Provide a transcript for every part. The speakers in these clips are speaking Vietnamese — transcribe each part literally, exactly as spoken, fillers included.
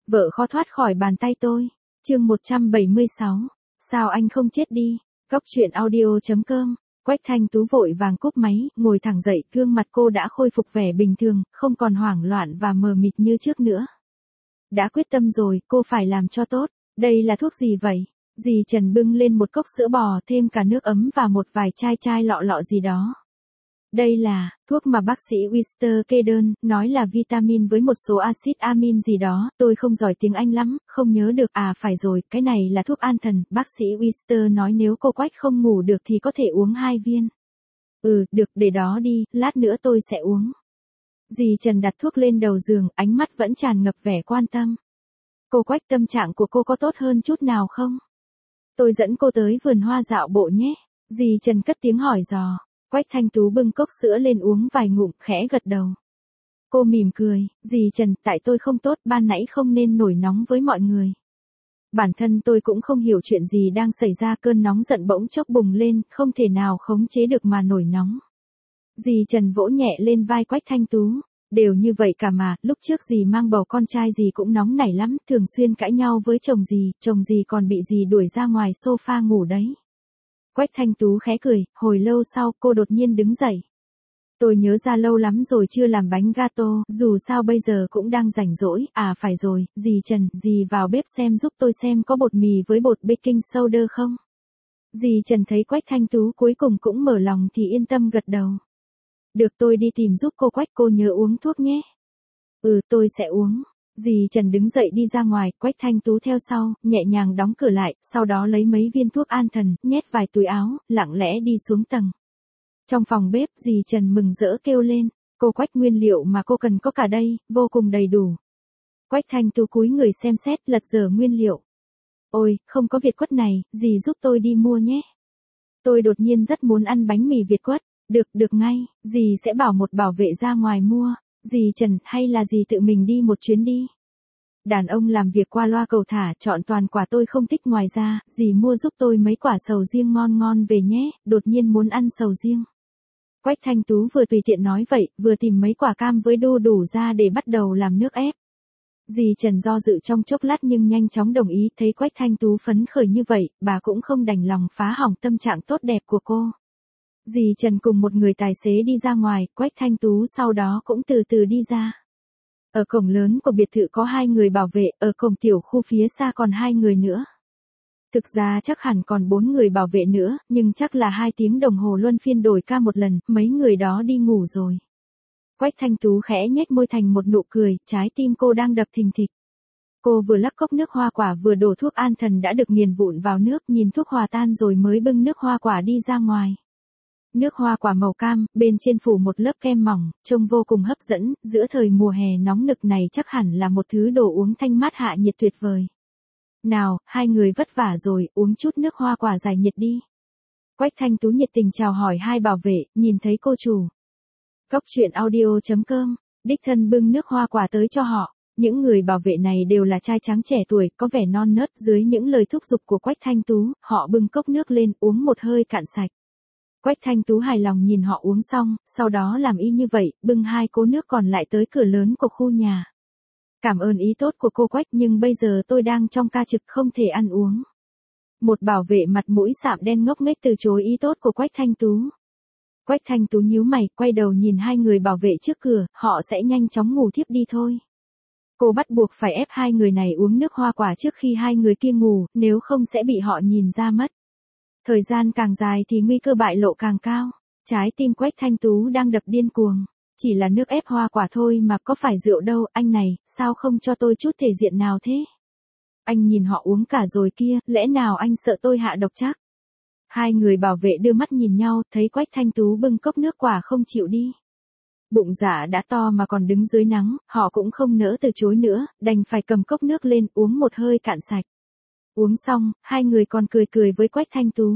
Vợ khó thoát khỏi bàn tay tôi. Chương một trăm bảy mươi sáu. Sao anh không chết đi? Góc truyện audio.com. Quách Thanh Tú vội vàng cúp máy, ngồi thẳng dậy, gương mặt cô đã khôi phục vẻ bình thường, không còn hoảng loạn và mờ mịt như trước nữa. Đã quyết tâm rồi, cô phải làm cho tốt. Đây là thuốc gì vậy? Dì Trần bưng lên một cốc sữa bò, thêm cả nước ấm và một vài chai chai lọ lọ gì đó. Đây là thuốc mà bác sĩ Wister kê đơn, nói là vitamin với một số axit amin gì đó, tôi không giỏi tiếng Anh lắm, không nhớ được. À phải rồi, cái này là thuốc an thần, bác sĩ Wister nói nếu cô Quách không ngủ được thì có thể uống hai viên. Ừ, được, để đó đi, lát nữa tôi sẽ uống. Dì Trần đặt thuốc lên đầu giường, ánh mắt vẫn tràn ngập vẻ quan tâm. Cô Quách, tâm trạng của cô có tốt hơn chút nào không? Tôi dẫn cô tới vườn hoa dạo bộ nhé. Dì Trần cất tiếng hỏi dò. Quách Thanh Tú bưng cốc sữa lên uống vài ngụm, khẽ gật đầu. Cô mỉm cười, dì Trần, tại tôi không tốt, ban nãy không nên nổi nóng với mọi người. Bản thân tôi cũng không hiểu chuyện gì đang xảy ra, cơn nóng giận bỗng chốc bùng lên, không thể nào khống chế được mà nổi nóng. Dì Trần vỗ nhẹ lên vai Quách Thanh Tú. Đều như vậy cả mà, lúc trước dì mang bầu con trai dì cũng nóng nảy lắm, thường xuyên cãi nhau với chồng dì, chồng dì còn bị dì đuổi ra ngoài sofa ngủ đấy. Quách Thanh Tú khẽ cười, hồi lâu sau cô đột nhiên đứng dậy. Tôi nhớ ra lâu lắm rồi chưa làm bánh gato, dù sao bây giờ cũng đang rảnh rỗi. À phải rồi, dì Trần, dì vào bếp xem giúp tôi xem có bột mì với bột baking soda không. Dì Trần thấy Quách Thanh Tú cuối cùng cũng mở lòng thì yên tâm gật đầu. Được, tôi đi tìm giúp cô Quách, cô nhớ uống thuốc nhé. Ừ, tôi sẽ uống. Dì Trần đứng dậy đi ra ngoài, Quách Thanh Tú theo sau, nhẹ nhàng đóng cửa lại, sau đó lấy mấy viên thuốc an thần, nhét vài túi áo, lặng lẽ đi xuống tầng. Trong phòng bếp, dì Trần mừng rỡ kêu lên, cô Quách, nguyên liệu mà cô cần có cả đây, vô cùng đầy đủ. Quách Thanh Tú cúi người xem xét, lật dở nguyên liệu. Ôi, không có Việt quất này, dì giúp tôi đi mua nhé. Tôi đột nhiên rất muốn ăn bánh mì Việt quất. Được, được ngay, dì sẽ bảo một bảo vệ ra ngoài mua. Dì Trần, hay là dì tự mình đi một chuyến đi? Đàn ông làm việc qua loa cầu thả, chọn toàn quả tôi không thích, ngoài ra, dì mua giúp tôi mấy quả sầu riêng ngon ngon về nhé, đột nhiên muốn ăn sầu riêng. Quách Thanh Tú vừa tùy tiện nói vậy, vừa tìm mấy quả cam với đu đủ ra để bắt đầu làm nước ép. Dì Trần do dự trong chốc lát nhưng nhanh chóng đồng ý, thấy Quách Thanh Tú phấn khởi như vậy, bà cũng không đành lòng phá hỏng tâm trạng tốt đẹp của cô. Dì Trần cùng một người tài xế đi ra ngoài, Quách Thanh Tú sau đó cũng từ từ đi ra. Ở cổng lớn của biệt thự có hai người bảo vệ, ở cổng tiểu khu phía xa còn hai người nữa. Thực ra chắc hẳn còn bốn người bảo vệ nữa, nhưng chắc là hai tiếng đồng hồ luân phiên đổi ca một lần, mấy người đó đi ngủ rồi. Quách Thanh Tú khẽ nhếch môi thành một nụ cười, trái tim cô đang đập thình thịch. Cô vừa lắc cốc nước hoa quả vừa đổ thuốc an thần đã được nghiền vụn vào nước, nhìn thuốc hòa tan rồi mới bưng nước hoa quả đi ra ngoài. Nước hoa quả màu cam, bên trên phủ một lớp kem mỏng, trông vô cùng hấp dẫn, giữa thời mùa hè nóng nực này chắc hẳn là một thứ đồ uống thanh mát hạ nhiệt tuyệt vời. Nào, hai người vất vả rồi, uống chút nước hoa quả giải nhiệt đi. Quách Thanh Tú nhiệt tình chào hỏi hai bảo vệ, nhìn thấy cô chủ. Góc truyện audio.com, đích thân bưng nước hoa quả tới cho họ. Những người bảo vệ này đều là trai tráng trẻ tuổi, có vẻ non nớt, dưới những lời thúc giục của Quách Thanh Tú, họ bưng cốc nước lên, uống một hơi cạn sạch. Quách Thanh Tú hài lòng nhìn họ uống xong, sau đó làm y như vậy, bưng hai cỗ nước còn lại tới cửa lớn của khu nhà. Cảm ơn ý tốt của cô Quách, nhưng bây giờ tôi đang trong ca trực không thể ăn uống. Một bảo vệ mặt mũi sạm đen ngốc nghếch từ chối ý tốt của Quách Thanh Tú. Quách Thanh Tú nhíu mày, quay đầu nhìn hai người bảo vệ trước cửa, họ sẽ nhanh chóng ngủ thiếp đi thôi. Cô bắt buộc phải ép hai người này uống nước hoa quả trước khi hai người kia ngủ, nếu không sẽ bị họ nhìn ra mất. Thời gian càng dài thì nguy cơ bại lộ càng cao. Trái tim Quách Thanh Tú đang đập điên cuồng. Chỉ là nước ép hoa quả thôi mà có phải rượu đâu, anh này, sao không cho tôi chút thể diện nào thế? Anh nhìn họ uống cả rồi kia, lẽ nào anh sợ tôi hạ độc chắc? Hai người bảo vệ đưa mắt nhìn nhau, thấy Quách Thanh Tú bưng cốc nước quả không chịu đi. Bụng dạ đã to mà còn đứng dưới nắng, họ cũng không nỡ từ chối nữa, đành phải cầm cốc nước lên uống một hơi cạn sạch. Uống xong, hai người còn cười cười với Quách Thanh Tú.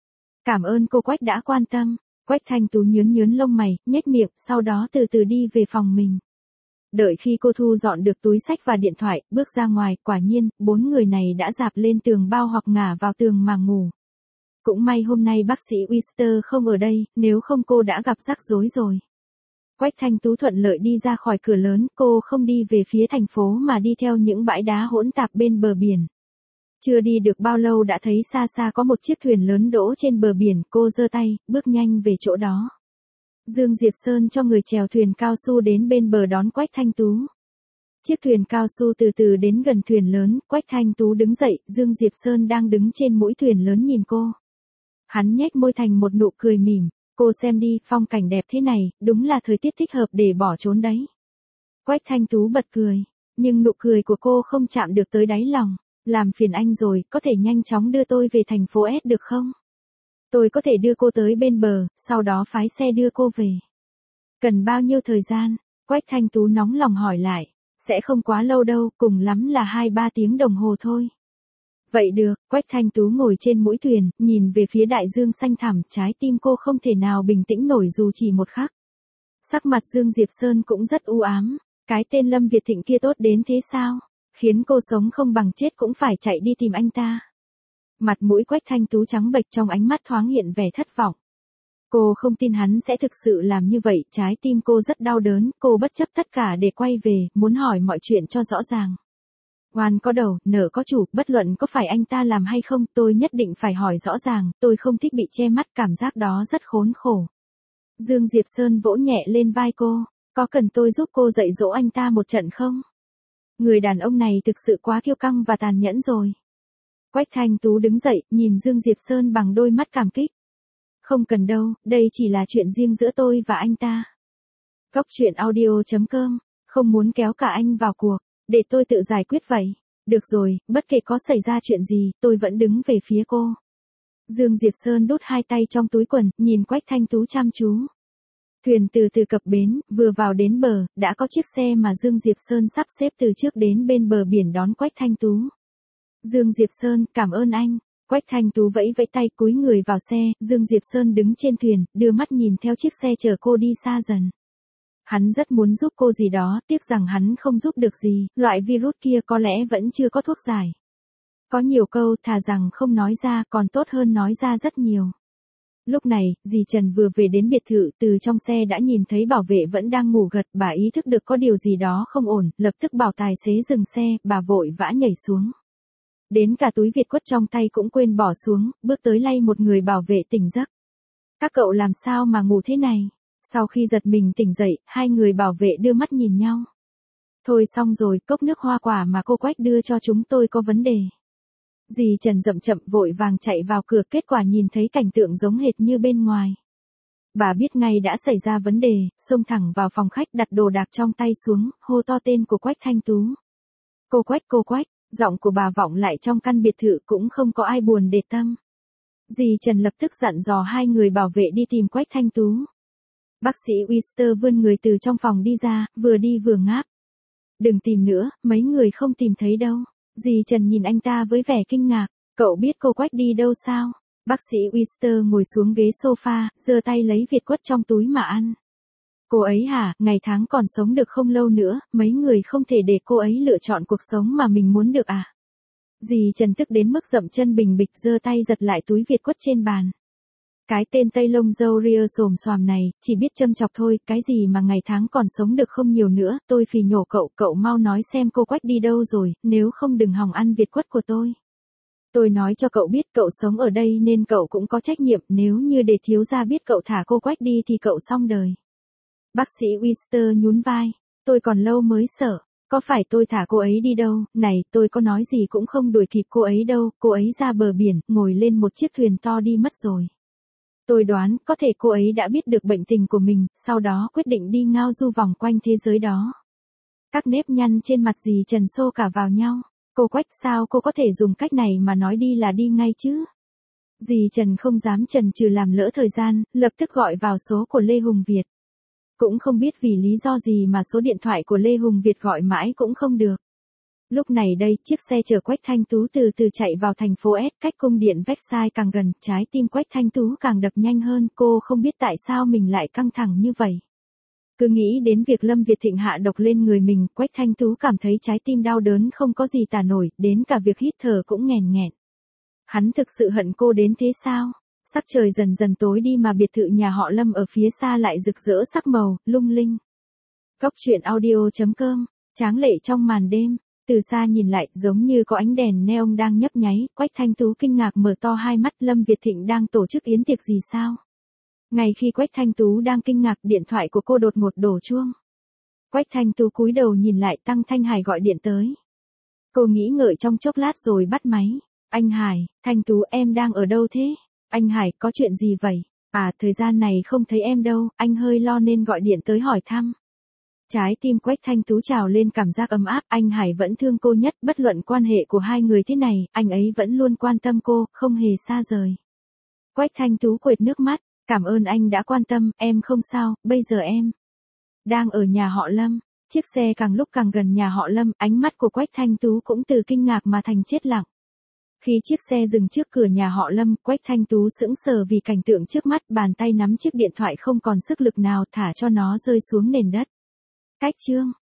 Cảm ơn cô Quách đã quan tâm. Quách Thanh Tú nhướn nhướn lông mày, nhếch miệng, sau đó từ từ đi về phòng mình. Đợi khi cô thu dọn được túi xách và điện thoại, bước ra ngoài, quả nhiên, bốn người này đã dạp lên tường bao hoặc ngả vào tường mà ngủ. Cũng may hôm nay bác sĩ Wister không ở đây, nếu không cô đã gặp rắc rối rồi. Quách Thanh Tú thuận lợi đi ra khỏi cửa lớn, cô không đi về phía thành phố mà đi theo những bãi đá hỗn tạp bên bờ biển. Chưa đi được bao lâu đã thấy xa xa có một chiếc thuyền lớn đỗ trên bờ biển, cô giơ tay, bước nhanh về chỗ đó. Dương Diệp Sơn cho người chèo thuyền cao su đến bên bờ đón Quách Thanh Tú. Chiếc thuyền cao su từ từ đến gần thuyền lớn, Quách Thanh Tú đứng dậy, Dương Diệp Sơn đang đứng trên mũi thuyền lớn nhìn cô. Hắn nhếch môi thành một nụ cười mỉm, cô xem đi, phong cảnh đẹp thế này, đúng là thời tiết thích hợp để bỏ trốn đấy. Quách Thanh Tú bật cười, nhưng nụ cười của cô không chạm được tới đáy lòng. Làm phiền anh rồi, có thể nhanh chóng đưa tôi về thành phố S được không? Tôi có thể đưa cô tới bên bờ, sau đó phái xe đưa cô về. Cần bao nhiêu thời gian? Quách Thanh Tú nóng lòng hỏi lại. Sẽ không quá lâu đâu, cùng lắm là hai ba tiếng đồng hồ thôi. Vậy được, Quách Thanh Tú ngồi trên mũi thuyền, nhìn về phía đại dương xanh thẳm, trái tim cô không thể nào bình tĩnh nổi dù chỉ một khắc. Sắc mặt Dương Diệp Sơn cũng rất u ám, cái tên Lâm Việt Thịnh kia tốt đến thế sao? Khiến cô sống không bằng chết cũng phải chạy đi tìm anh ta. Mặt mũi Quách Thanh Tú trắng bệch, trong ánh mắt thoáng hiện vẻ thất vọng. Cô không tin hắn sẽ thực sự làm như vậy, trái tim cô rất đau đớn, cô bất chấp tất cả để quay về, muốn hỏi mọi chuyện cho rõ ràng. Oan có đầu, nợ có chủ, bất luận có phải anh ta làm hay không, tôi nhất định phải hỏi rõ ràng, tôi không thích bị che mắt, cảm giác đó rất khốn khổ. Dương Diệp Sơn vỗ nhẹ lên vai cô, có cần tôi giúp cô dạy dỗ anh ta một trận không? Người đàn ông này thực sự quá kiêu căng và tàn nhẫn rồi. Quách Thanh Tú đứng dậy, nhìn Dương Diệp Sơn bằng đôi mắt cảm kích. Không cần đâu, đây chỉ là chuyện riêng giữa tôi và anh ta. Góc truyện audio chấm com, không muốn kéo cả anh vào cuộc, để tôi tự giải quyết vậy. Được rồi, bất kể có xảy ra chuyện gì, tôi vẫn đứng về phía cô. Dương Diệp Sơn đút hai tay trong túi quần, nhìn Quách Thanh Tú chăm chú. Thuyền từ từ cập bến, vừa vào đến bờ, đã có chiếc xe mà Dương Diệp Sơn sắp xếp từ trước đến bên bờ biển đón Quách Thanh Tú. Dương Diệp Sơn, cảm ơn anh. Quách Thanh Tú vẫy vẫy tay cúi người vào xe, Dương Diệp Sơn đứng trên thuyền, đưa mắt nhìn theo chiếc xe chở cô đi xa dần. Hắn rất muốn giúp cô gì đó, tiếc rằng hắn không giúp được gì, loại virus kia có lẽ vẫn chưa có thuốc giải. Có nhiều câu thà rằng không nói ra còn tốt hơn nói ra rất nhiều. Lúc này, dì Trần vừa về đến biệt thự, từ trong xe đã nhìn thấy bảo vệ vẫn đang ngủ gật, bà ý thức được có điều gì đó không ổn, lập tức bảo tài xế dừng xe, bà vội vã nhảy xuống. Đến cả túi Việt quất trong tay cũng quên bỏ xuống, bước tới lay một người bảo vệ tỉnh giấc. Các cậu làm sao mà ngủ thế này? Sau khi giật mình tỉnh dậy, hai người bảo vệ đưa mắt nhìn nhau. Thôi xong rồi, cốc nước hoa quả mà cô Quách đưa cho chúng tôi có vấn đề. Dì Trần chậm chậm vội vàng chạy vào cửa, kết quả nhìn thấy cảnh tượng giống hệt như bên ngoài. Bà biết ngay đã xảy ra vấn đề, xông thẳng vào phòng khách đặt đồ đạc trong tay xuống, hô to tên của Quách Thanh Tú. Cô Quách, cô Quách, giọng của bà vọng lại trong căn biệt thự, cũng không có ai buồn để tâm. Dì Trần lập tức dặn dò hai người bảo vệ đi tìm Quách Thanh Tú. Bác sĩ Wister vươn người từ trong phòng đi ra, vừa đi vừa ngáp. Đừng tìm nữa, mấy người không tìm thấy đâu. Dì Trần nhìn anh ta với vẻ kinh ngạc, cậu biết cô Quách đi đâu sao? Bác sĩ Wister ngồi xuống ghế sofa, giơ tay lấy Việt quất trong túi mà ăn. Cô ấy hả, ngày tháng còn sống được không lâu nữa, mấy người không thể để cô ấy lựa chọn cuộc sống mà mình muốn được à? Dì Trần tức đến mức dậm chân bình bịch, giơ tay giật lại túi Việt quất trên bàn. Cái tên Tây Lông Dâu Ria xồm xoàm này, chỉ biết châm chọc thôi, cái gì mà ngày tháng còn sống được không nhiều nữa, tôi phì nhổ cậu, cậu mau nói xem cô Quách đi đâu rồi, nếu không đừng hòng ăn Việt quất của tôi. Tôi nói cho cậu biết cậu sống ở đây nên cậu cũng có trách nhiệm, nếu như để thiếu gia biết cậu thả cô Quách đi thì cậu xong đời. Bác sĩ Wister nhún vai, tôi còn lâu mới sợ, có phải tôi thả cô ấy đi đâu, này, tôi có nói gì cũng không đuổi kịp cô ấy đâu, cô ấy ra bờ biển, ngồi lên một chiếc thuyền to đi mất rồi. Tôi đoán, có thể cô ấy đã biết được bệnh tình của mình, sau đó quyết định đi ngao du vòng quanh thế giới đó. Các nếp nhăn trên mặt dì Trần xô cả vào nhau. Cô Quách, sao cô có thể dùng cách này mà nói đi là đi ngay chứ? Dì Trần không dám chần chừ làm lỡ thời gian, lập tức gọi vào số của Lê Hùng Việt. Cũng không biết vì lý do gì mà số điện thoại của Lê Hùng Việt gọi mãi cũng không được. Lúc này đây, chiếc xe chở Quách Thanh Tú từ từ chạy vào thành phố S, cách cung điện Versailles càng gần, trái tim Quách Thanh Tú càng đập nhanh hơn, cô không biết tại sao mình lại căng thẳng như vậy. Cứ nghĩ đến việc Lâm Việt Thịnh hạ độc lên người mình, Quách Thanh Tú cảm thấy trái tim đau đớn không có gì tả nổi, đến cả việc hít thở cũng nghẹn nghẹn. Hắn thực sự hận cô đến thế sao? Sắc trời dần dần tối đi mà biệt thự nhà họ Lâm ở phía xa lại rực rỡ sắc màu, lung linh. Cốc truyện audio chấm com, tráng lệ trong màn đêm, từ xa nhìn lại giống như có ánh đèn neon đang nhấp nháy, Quách Thanh Tú kinh ngạc mở to hai mắt. Lâm Việt Thịnh đang tổ chức yến tiệc gì sao? Ngay khi Quách Thanh Tú đang kinh ngạc, điện thoại của cô đột ngột đổ chuông. Quách Thanh Tú cúi đầu nhìn lại, Tăng Thanh Hải gọi điện tới. Cô nghĩ ngợi trong chốc lát rồi bắt máy. Anh Hải, Thanh Tú em đang ở đâu thế? Anh Hải, có chuyện gì vậy? À, thời gian này không thấy em đâu, anh hơi lo nên gọi điện tới hỏi thăm. Trái tim Quách Thanh Tú trào lên cảm giác ấm áp, anh Hải vẫn thương cô nhất, bất luận quan hệ của hai người thế này, anh ấy vẫn luôn quan tâm cô, không hề xa rời. Quách Thanh Tú quệt nước mắt, cảm ơn anh đã quan tâm, em không sao, bây giờ em đang ở nhà họ Lâm. Chiếc xe càng lúc càng gần nhà họ Lâm, ánh mắt của Quách Thanh Tú cũng từ kinh ngạc mà thành chết lặng. Khi chiếc xe dừng trước cửa nhà họ Lâm, Quách Thanh Tú sững sờ vì cảnh tượng trước mắt, bàn tay nắm chiếc điện thoại không còn sức lực nào thả cho nó rơi xuống nền đất. Cách chương